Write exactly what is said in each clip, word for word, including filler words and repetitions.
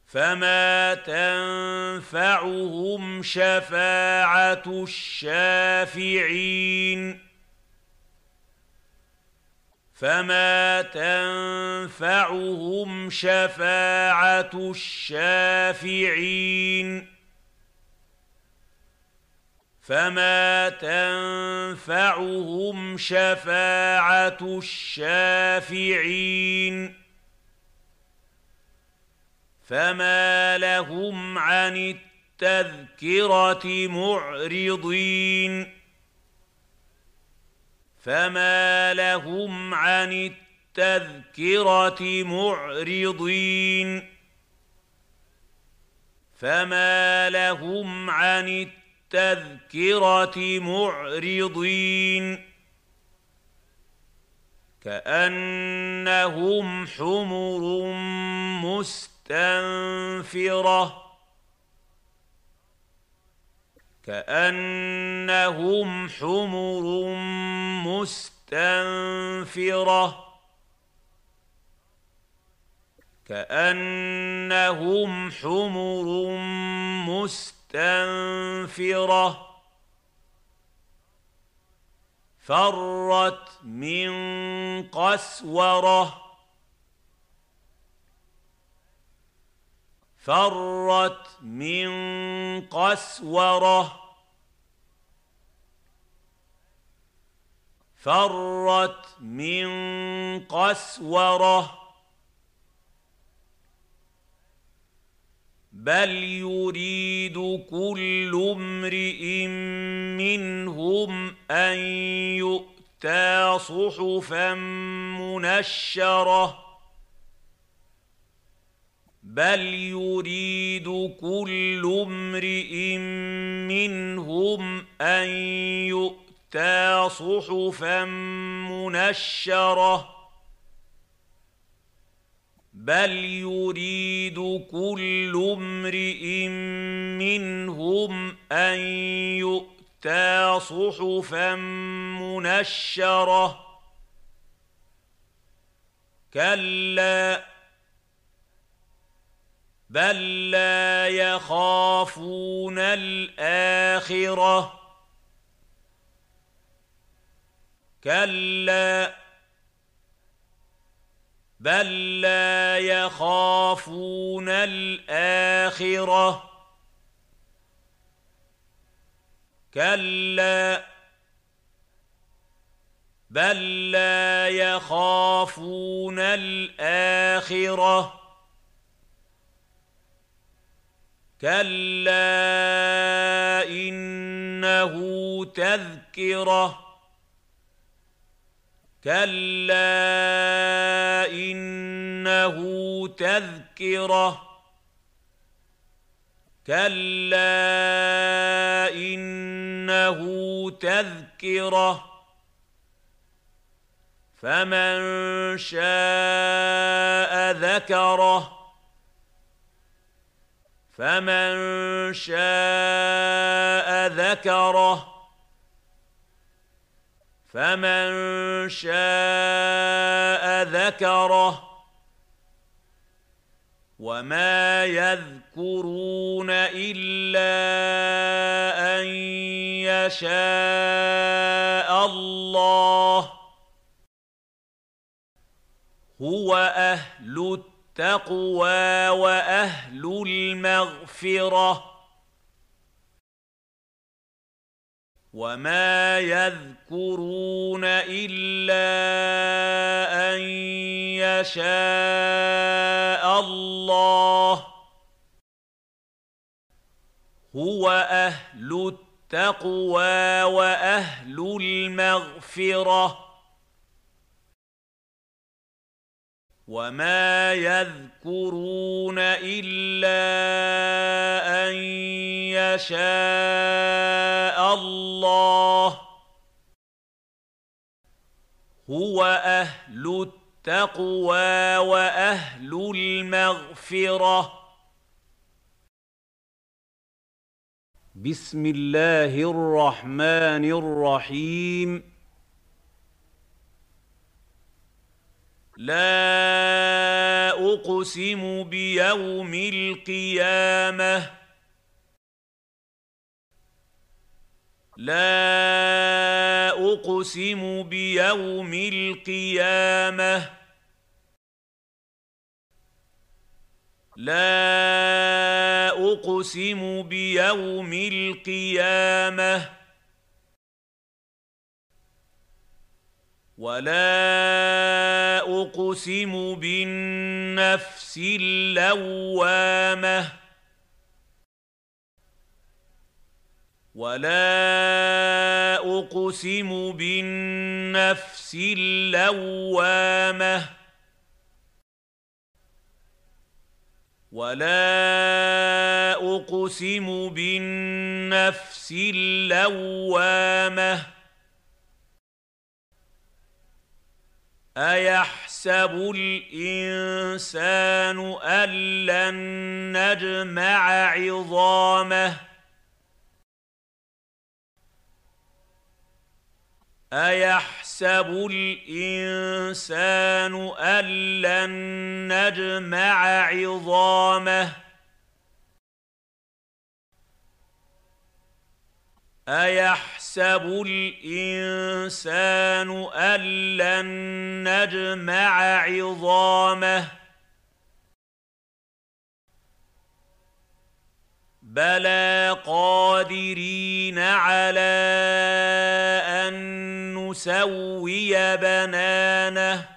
فما تنفعهم شفاعة الشافعين فما تنفعهم شفاعة الشافعين فما تنفعهم شفاعة الشافعين فما لهم عن التذكرة معرضين فما لهم عن التذكرة معرضين فما لهم عن التذكرة معرضين كأنهم حمر مستنفرة كأنهم حمر مستنفرة كأنهم حمر مستنفرة فرت من قسورة فرت من قسورة فرت من قسورة بل يريد كل امرئ منهم أن يؤتى صحفا منشرة بل يريد كل امرئ منهم أن يؤتى صحفا منشرة بل يريد كل امرئ منهم أن يؤتى صحفا منشرة كلا بل لا يخافون الآخرة كلا بل لا يخافون الآخرة كلا بل لا يخافون الآخرة كلا إنه تذكرة كلا إنه تذكرة كلا إنه تذكرة فمن شاء ذكره فمن شاء ذكره فمن شاء ذكره وما يذكرون إلا أن يشاء الله هو أهل التقوى وأهل المغفرة وما يذكرون إلا أن يشاء الله هو أهل التقوى وأهل المغفرة وما يذكرون إلا أن يشاء الله هو أهل التقوى وأهل المغفرة بسم الله الرحمن الرحيم لا أقسم بيوم القيامة لا أقسم بيوم القيامة لا أقسم بيوم القيامة ولا أقسم بالنفس اللوامة ولا أقسم بالنفس اللوامة ولا أقسم بالنفس اللوامة أيحسب الإنسان أن لن نجمع عظامه أيحسب الإنسان أن لن نجمع عظامه أيحسب الإنسان أن لن نجمع عظامه بلى قادرين على أن نسوي بنانه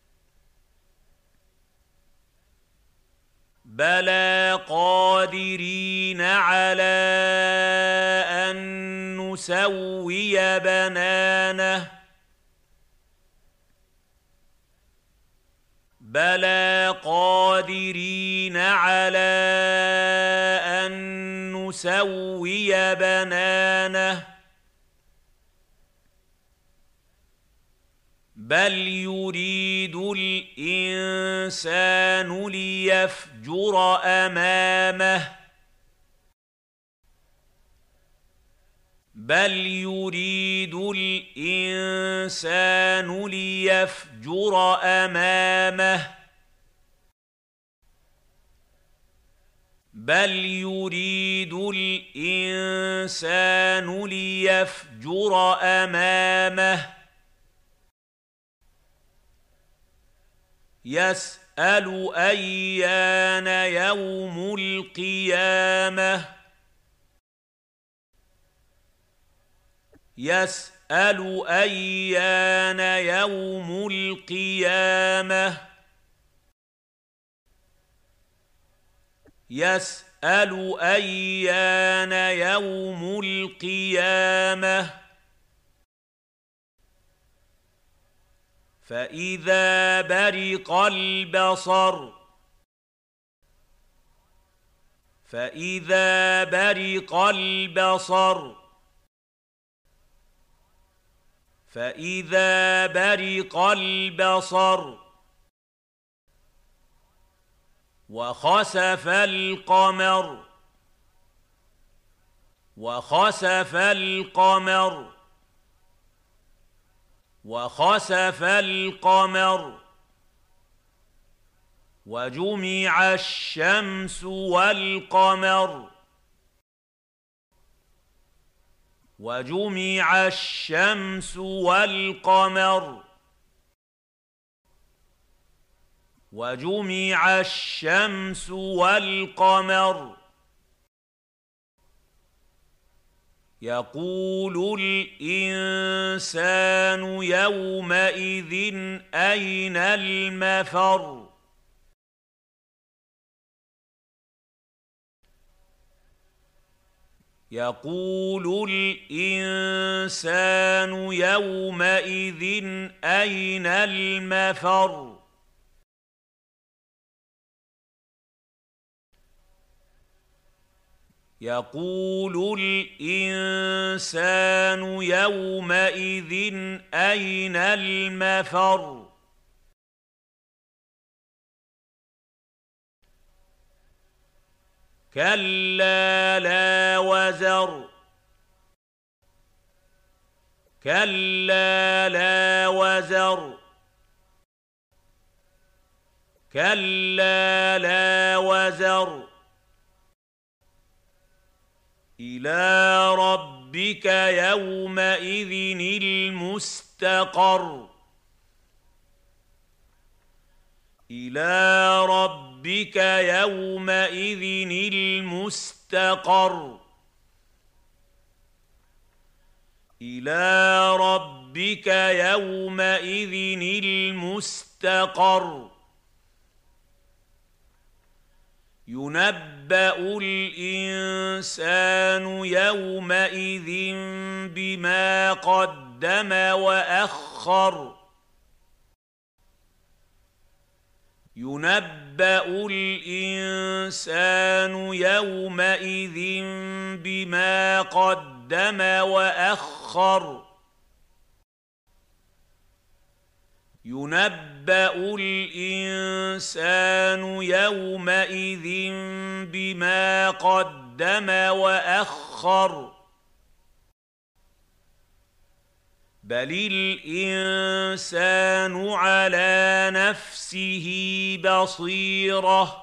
بلى قادرين على أن نسوي بنانه بلى قادرين على أن نسوي بنانه بل يريد الإنسان ليفجر أمامه بل يريد الإنسان ليفجر أمامه بل يريد الإنسان ليفجر أمامه يسأل أيان يوم القيامة يسأل أيان يوم القيامة يسأل أيان يوم القيامة فإذا برق البصر فإذا برق البصر فإذا برق البصر وخسف القمر وخسف القمر وخسف القمر وجمع الشمس والقمر وجمع الشمس والقمر وجمع الشمس والقمر يقول الإنسان يومئذ أين المفر يقول الإنسان يومئذ أين المفر يقول الإنسان يومئذ أين المفر كلا لا وزر كلا لا وزر كلا لا وزر إلى ربك يومئذ المستقر إلى ربك يومئذ المستقر إلى ربك يومئذ المستقر ينبأ الإنسان يومئذ بما قدم وأخر ينبأ الإنسان يومئذ بما قدم وأخر ينبأ الإنسان يومئذ بما قدم وأخر بل الإنسان على نفسه بصيرة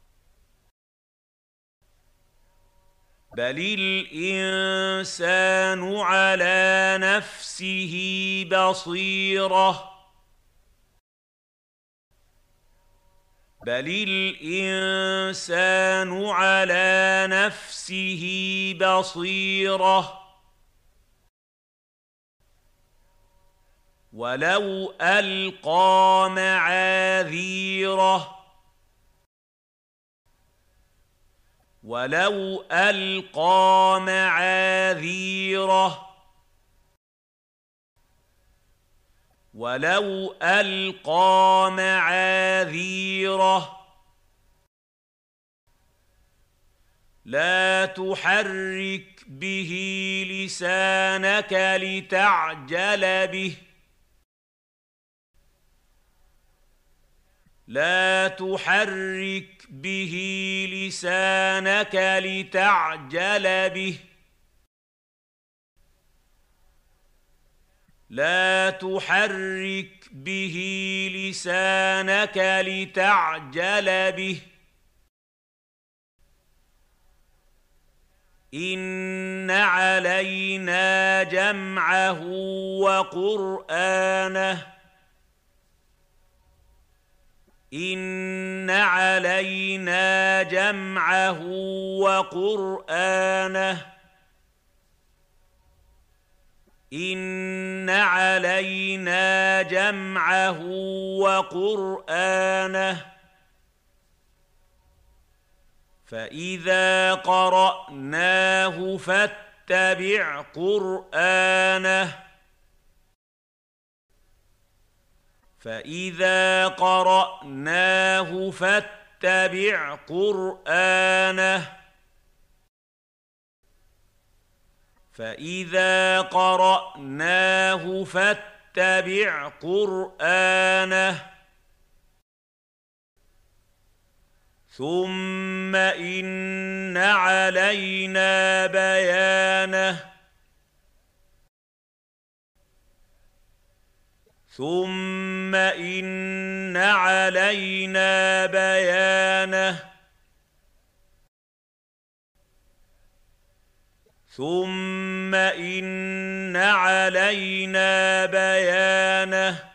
بل الإنسان على نفسه بصيرة بل الإنسان على نفسه بصيرة ولو ألقى معاذيره ولو ألقى معاذيره ولو ألقى معاذيره لا تحرك به لسانك لتعجل به لا تحرك به لسانك لتعجل به لا تحرك به لسانك لتعجل به إن علينا جمعه وقرآنه إن علينا جمعه وقرآنه إن علينا جمعه وقرآنه فإذا قرأناه فاتبع قرآنه فإذا قرأناه فاتبع قرآنه فإذا قرأناه فاتبع قرآنه ثم إن علينا بيانه ثم إن علينا بيانه ثم إن علينا بيانه